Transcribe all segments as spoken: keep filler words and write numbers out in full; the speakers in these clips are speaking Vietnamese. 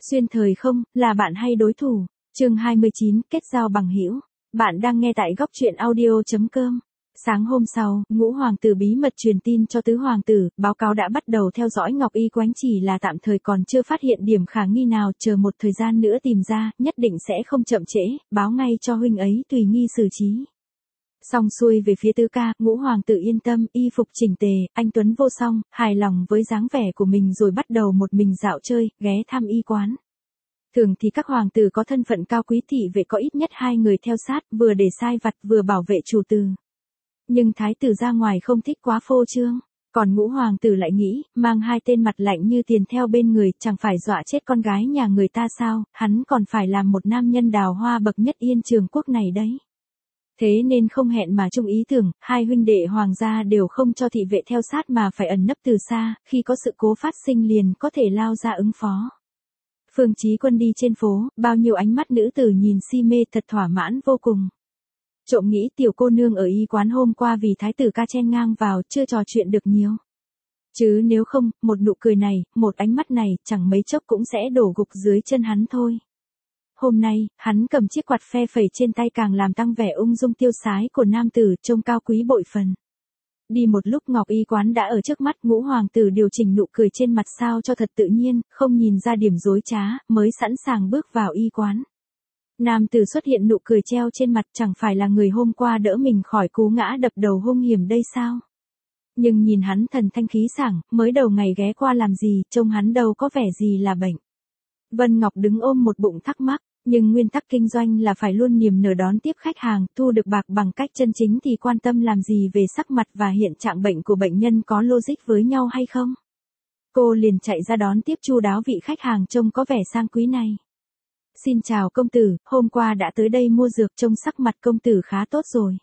Xuyên thời không, là bạn hay đối thủ? Chương hai mươi chín, kết giao bằng hữu. Bạn đang nghe tại góc truyện audio chấm com. Sáng hôm sau, Ngũ hoàng tử bí mật truyền tin cho tứ hoàng tử, báo cáo đã bắt đầu theo dõi Ngọc Y Quánh, chỉ là tạm thời còn chưa phát hiện điểm khả nghi nào, chờ một thời gian nữa tìm ra, nhất định sẽ không chậm trễ, báo ngay cho huynh ấy tùy nghi xử trí. Xong xuôi về phía tứ ca, Ngũ hoàng tử yên tâm, y phục chỉnh tề, anh tuấn vô song, hài lòng với dáng vẻ của mình rồi bắt đầu một mình dạo chơi, ghé thăm y quán. Thường thì các hoàng tử có thân phận cao quý, thị vệ có ít nhất hai người theo sát, vừa để sai vặt vừa bảo vệ chủ tử. Nhưng thái tử ra ngoài không thích quá phô trương, còn Ngũ hoàng tử lại nghĩ, mang hai tên mặt lạnh như tiền theo bên người, chẳng phải dọa chết con gái nhà người ta sao, hắn còn phải làm một nam nhân đào hoa bậc nhất Yên Trường quốc này đấy. Thế nên không hẹn mà chung ý tưởng, hai huynh đệ hoàng gia đều không cho thị vệ theo sát mà phải ẩn nấp từ xa, khi có sự cố phát sinh liền có thể lao ra ứng phó. Phương Chí Quân đi trên phố, bao nhiêu ánh mắt nữ tử nhìn si mê, thật thỏa mãn vô cùng. Trộm nghĩ tiểu cô nương ở y quán hôm qua vì thái tử ca chen ngang vào, chưa trò chuyện được nhiều. Chứ nếu không, một nụ cười này, một ánh mắt này, chẳng mấy chốc cũng sẽ đổ gục dưới chân hắn thôi. Hôm nay, hắn cầm chiếc quạt phe phẩy trên tay càng làm tăng vẻ ung dung tiêu sái của nam tử, trông cao quý bội phần. Đi một lúc Ngọc Y quán đã ở trước mắt, Ngũ hoàng tử điều chỉnh nụ cười trên mặt sao cho thật tự nhiên, không nhìn ra điểm dối trá, mới sẵn sàng bước vào y quán. Nam tử xuất hiện nụ cười treo trên mặt, chẳng phải là người hôm qua đỡ mình khỏi cú ngã đập đầu hung hiểm đây sao? Nhưng nhìn hắn thần thanh khí sảng, mới đầu ngày ghé qua làm gì, trông hắn đâu có vẻ gì là bệnh. Vân Ngọc đứng ôm một bụng thắc mắc. Nhưng nguyên tắc kinh doanh là phải luôn niềm nở đón tiếp khách hàng, thu được bạc bằng cách chân chính thì quan tâm làm gì về sắc mặt và hiện trạng bệnh của bệnh nhân có logic với nhau hay không. Cô liền chạy ra đón tiếp chu đáo vị khách hàng trông có vẻ sang quý này. Xin chào công tử, hôm qua đã tới đây mua dược, trông sắc mặt công tử khá tốt rồi.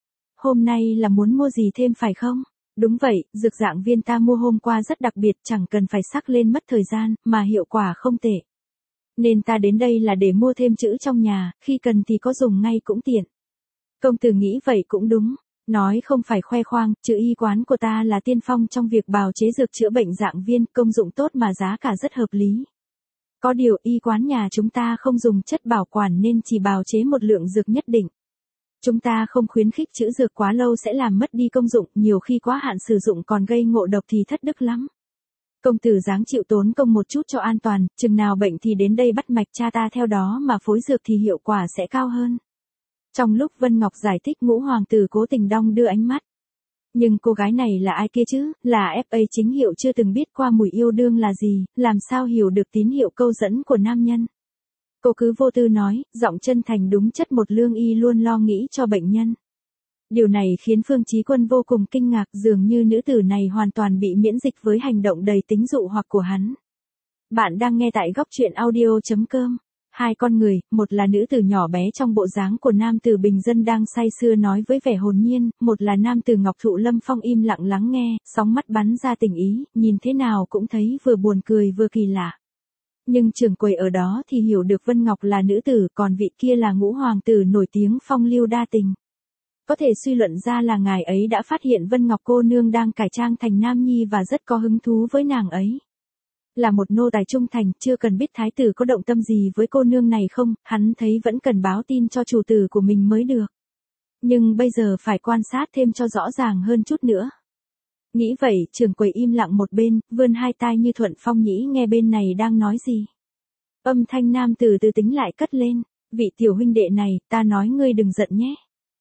Hôm nay là muốn mua gì thêm phải không? Đúng vậy, dược dạng viên ta mua hôm qua rất đặc biệt, chẳng cần phải sắc lên mất thời gian, mà hiệu quả không tệ. Nên ta đến đây là để mua thêm chữ trong nhà, khi cần thì có dùng ngay cũng tiện. Công tử nghĩ vậy cũng đúng. Nói không phải khoe khoang, chữ y quán của ta là tiên phong trong việc bào chế dược chữa bệnh dạng viên, công dụng tốt mà giá cả rất hợp lý. Có điều y quán nhà chúng ta không dùng chất bảo quản nên chỉ bào chế một lượng dược nhất định. Chúng ta không khuyến khích chữ dược quá lâu sẽ làm mất đi công dụng, nhiều khi quá hạn sử dụng còn gây ngộ độc thì thất đức lắm. Công tử dáng chịu tốn công một chút cho an toàn, chừng nào bệnh thì đến đây bắt mạch cha ta theo đó mà phối dược thì hiệu quả sẽ cao hơn. Trong lúc Vân Ngọc giải thích, Ngũ hoàng tử cố tình đong đưa ánh mắt. Nhưng cô gái này là ai kia chứ, là ép a chính hiệu chưa từng biết qua mùi yêu đương là gì, làm sao hiểu được tín hiệu câu dẫn của nam nhân. Cô cứ vô tư nói, giọng chân thành đúng chất một lương y luôn lo nghĩ cho bệnh nhân. Điều này khiến Phương Chí Quân vô cùng kinh ngạc, dường như nữ tử này hoàn toàn bị miễn dịch với hành động đầy tính dụ hoặc của hắn. Bạn đang nghe tại góc truyện audio chấm com. Hai con người, một là nữ tử nhỏ bé trong bộ dáng của nam tử bình dân đang say sưa nói với vẻ hồn nhiên, một là nam tử Ngọc Thụ Lâm Phong im lặng lắng nghe, sóng mắt bắn ra tình ý, nhìn thế nào cũng thấy vừa buồn cười vừa kỳ lạ. Nhưng trưởng quầy ở đó thì hiểu được Vân Ngọc là nữ tử, còn vị kia là Ngũ hoàng tử nổi tiếng phong lưu đa tình. Có thể suy luận ra là ngài ấy đã phát hiện Vân Ngọc cô nương đang cải trang thành nam nhi và rất có hứng thú với nàng ấy. Là một nô tài trung thành, chưa cần biết thái tử có động tâm gì với cô nương này không, hắn thấy vẫn cần báo tin cho chủ tử của mình mới được. Nhưng bây giờ phải quan sát thêm cho rõ ràng hơn chút nữa. Nghĩ vậy, trưởng quầy im lặng một bên, vươn hai tai như thuận phong nhĩ nghe bên này đang nói gì. Âm thanh nam tử từ tính lại cất lên, vị tiểu huynh đệ này, ta nói ngươi đừng giận nhé.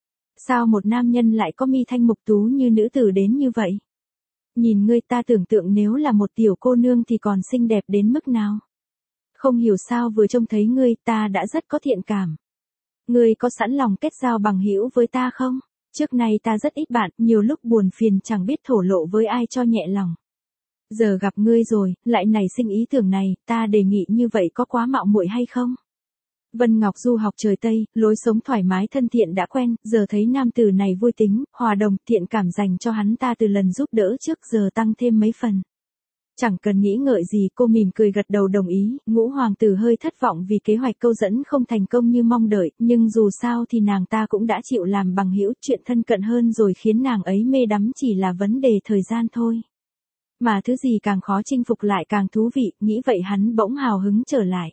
Sao một nam nhân lại có mi thanh mục tú như nữ tử đến như vậy? Nhìn ngươi, ta tưởng tượng nếu là một tiểu cô nương thì còn xinh đẹp đến mức nào. Không hiểu sao vừa trông thấy ngươi ta đã rất có thiện cảm. Ngươi có sẵn lòng kết giao bằng hữu với ta không? Trước nay ta rất ít bạn, nhiều lúc buồn phiền chẳng biết thổ lộ với ai cho nhẹ lòng. Giờ gặp ngươi rồi, lại nảy sinh ý tưởng này, ta đề nghị như vậy có quá mạo muội hay không? Vân Ngọc du học trời Tây, lối sống thoải mái thân thiện đã quen, giờ thấy nam tử này vui tính, hòa đồng, thiện cảm dành cho hắn ta từ lần giúp đỡ trước giờ tăng thêm mấy phần. Chẳng cần nghĩ ngợi gì, cô mỉm cười gật đầu đồng ý. Ngũ hoàng tử hơi thất vọng vì kế hoạch câu dẫn không thành công như mong đợi, nhưng dù sao thì nàng ta cũng đã chịu làm bằng hữu, chuyện thân cận hơn rồi khiến nàng ấy mê đắm chỉ là vấn đề thời gian thôi. Mà thứ gì càng khó chinh phục lại càng thú vị, nghĩ vậy hắn bỗng hào hứng trở lại.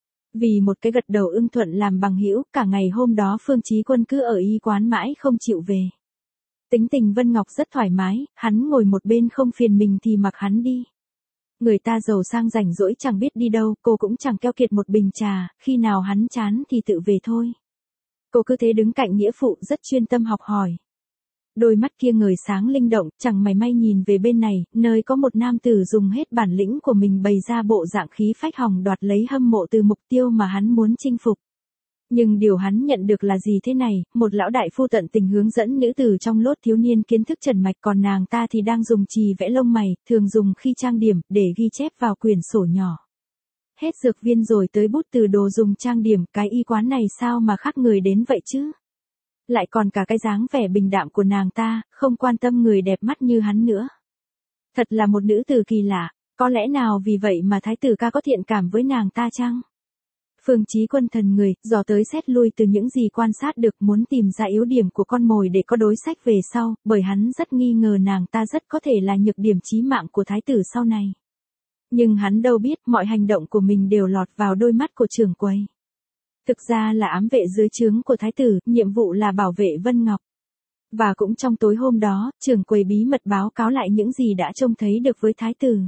Vì một cái gật đầu ưng thuận làm bằng hữu, cả ngày hôm đó Phương Chí Quân cứ ở y quán mãi không chịu về. Tính tình Vân Ngọc rất thoải mái, hắn ngồi một bên không phiền mình thì mặc hắn đi. Người ta giàu sang rảnh rỗi chẳng biết đi đâu, cô cũng chẳng keo kiệt một bình trà, khi nào hắn chán thì tự về thôi. Cô cứ thế đứng cạnh nghĩa phụ rất chuyên tâm học hỏi. Đôi mắt kia ngời sáng linh động, chẳng mảy may nhìn về bên này, nơi có một nam tử dùng hết bản lĩnh của mình bày ra bộ dạng khí phách hòng đoạt lấy hâm mộ từ mục tiêu mà hắn muốn chinh phục. Nhưng điều hắn nhận được là gì thế này, một lão đại phu tận tình hướng dẫn nữ tử trong lốt thiếu niên kiến thức trần mạch, còn nàng ta thì đang dùng chì vẽ lông mày, thường dùng khi trang điểm, để ghi chép vào quyển sổ nhỏ. Hết dược viên rồi tới bút từ đồ dùng trang điểm, cái y quán này sao mà khác người đến vậy chứ? Lại còn cả cái dáng vẻ bình đạm của nàng ta, không quan tâm người đẹp mắt như hắn nữa. Thật là một nữ tử kỳ lạ, có lẽ nào vì vậy mà thái tử ca có thiện cảm với nàng ta chăng? Phương Chí Quân thần người, dò tới xét lui từ những gì quan sát được, muốn tìm ra yếu điểm của con mồi để có đối sách về sau, bởi hắn rất nghi ngờ nàng ta rất có thể là nhược điểm chí mạng của thái tử sau này. Nhưng hắn đâu biết mọi hành động của mình đều lọt vào đôi mắt của trưởng quầy. Thực ra là ám vệ dưới trướng của thái tử, nhiệm vụ là bảo vệ Vân Ngọc. Và cũng trong tối hôm đó, trưởng quầy bí mật báo cáo lại những gì đã trông thấy được với thái tử.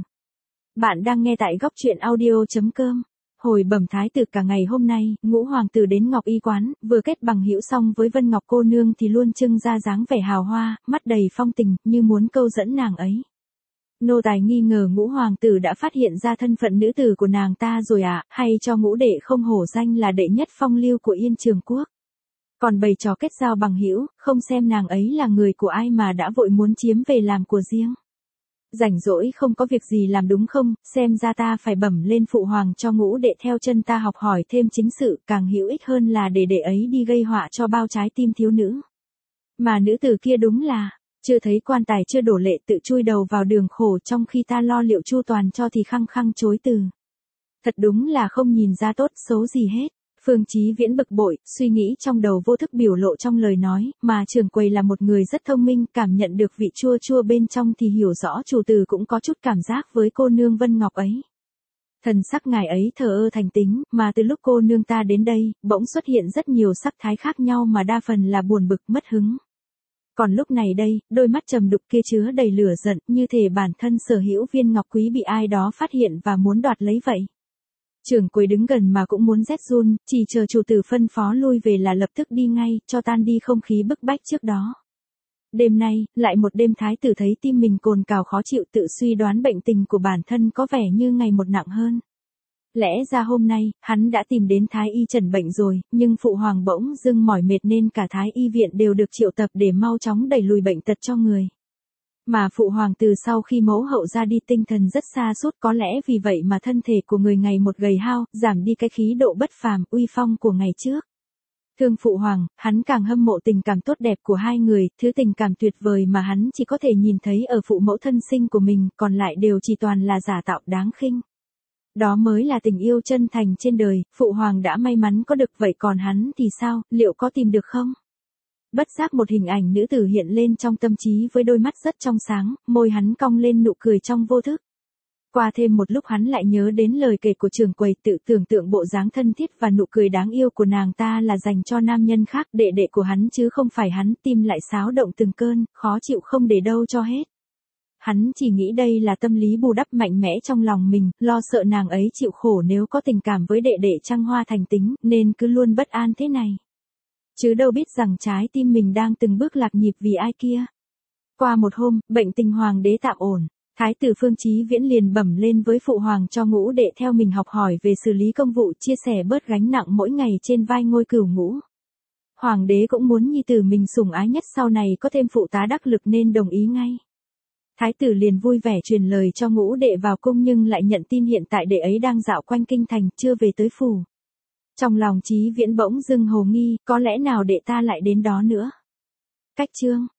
Bạn đang nghe tại góc truyện audio chấm com. Hồi bẩm thái tử, cả ngày hôm nay, ngũ hoàng tử đến Ngọc Y quán, vừa kết bằng hữu xong với Vân Ngọc cô nương thì luôn trưng ra dáng vẻ hào hoa, mắt đầy phong tình, như muốn câu dẫn nàng ấy. Nô tài nghi ngờ ngũ hoàng tử đã phát hiện ra thân phận nữ tử của nàng ta rồi à, hay cho ngũ đệ không hổ danh là đệ nhất phong lưu của Yên Trường Quốc. Còn bày trò kết giao bằng hữu, không xem nàng ấy là người của ai mà đã vội muốn chiếm về làm của riêng. Rảnh rỗi không có việc gì làm đúng không, xem ra ta phải bẩm lên phụ hoàng cho ngũ đệ theo chân ta học hỏi thêm chính sự, càng hữu ích hơn là để đệ ấy đi gây họa cho bao trái tim thiếu nữ. Mà nữ tử kia đúng là, chưa thấy quan tài chưa đổ lệ tự chui đầu vào đường khổ, trong khi ta lo liệu chu toàn cho thì khăng khăng chối từ. Thật đúng là không nhìn ra tốt xấu gì hết. Phương Chí Viễn bực bội, suy nghĩ trong đầu vô thức biểu lộ trong lời nói, mà trưởng quầy là một người rất thông minh, cảm nhận được vị chua chua bên trong thì hiểu rõ chủ tử cũng có chút cảm giác với cô nương Vân Ngọc ấy. Thần sắc ngài ấy thờ ơ thành tính, mà từ lúc cô nương ta đến đây, bỗng xuất hiện rất nhiều sắc thái khác nhau mà đa phần là buồn bực mất hứng. Còn lúc này đây, đôi mắt trầm đục kia chứa đầy lửa giận, như thể bản thân sở hữu viên ngọc quý bị ai đó phát hiện và muốn đoạt lấy vậy. Trưởng quầy đứng gần mà cũng muốn rét run, chỉ chờ chủ tử phân phó lui về là lập tức đi ngay, cho tan đi không khí bức bách trước đó. Đêm nay, lại một đêm thái tử thấy tim mình cồn cào khó chịu, tự suy đoán bệnh tình của bản thân có vẻ như ngày một nặng hơn. Lẽ ra hôm nay, hắn đã tìm đến thái y trần bệnh rồi, nhưng phụ hoàng bỗng dưng mỏi mệt nên cả thái y viện đều được triệu tập để mau chóng đẩy lùi bệnh tật cho người. Mà phụ hoàng từ sau khi mẫu hậu ra đi tinh thần rất xa sút, có lẽ vì vậy mà thân thể của người ngày một gầy hao, giảm đi cái khí độ bất phàm, uy phong của ngày trước. Thương phụ hoàng, hắn càng hâm mộ tình cảm tốt đẹp của hai người, thứ tình cảm tuyệt vời mà hắn chỉ có thể nhìn thấy ở phụ mẫu thân sinh của mình, còn lại đều chỉ toàn là giả tạo đáng khinh. Đó mới là tình yêu chân thành trên đời, phụ hoàng đã may mắn có được, vậy còn hắn thì sao, liệu có tìm được không? Bất giác một hình ảnh nữ tử hiện lên trong tâm trí với đôi mắt rất trong sáng, môi hắn cong lên nụ cười trong vô thức. Qua thêm một lúc hắn lại nhớ đến lời kể của trưởng quầy, tự tưởng tượng bộ dáng thân thiết và nụ cười đáng yêu của nàng ta là dành cho nam nhân khác, đệ đệ của hắn chứ không phải hắn, tim lại xáo động từng cơn, khó chịu không để đâu cho hết. Hắn chỉ nghĩ đây là tâm lý bù đắp mạnh mẽ trong lòng mình, lo sợ nàng ấy chịu khổ nếu có tình cảm với đệ đệ Trăng Hoa thành tính, nên cứ luôn bất an thế này. Chứ đâu biết rằng trái tim mình đang từng bước lạc nhịp vì ai kia. Qua một hôm, bệnh tình hoàng đế tạm ổn, thái tử Phương Chí Viễn liền bẩm lên với phụ hoàng cho ngũ đệ theo mình học hỏi về xử lý công vụ, chia sẻ bớt gánh nặng mỗi ngày trên vai ngôi cửu ngũ. Hoàng đế cũng muốn nhi tử mình sủng ái nhất sau này có thêm phụ tá đắc lực nên đồng ý ngay. Thái tử liền vui vẻ truyền lời cho ngũ đệ vào cung, nhưng lại nhận tin hiện tại đệ ấy đang dạo quanh kinh thành, chưa về tới phủ. Trong lòng Chí Viễn bỗng dưng hồ nghi, có lẽ nào đệ ta lại đến đó nữa. Cách chương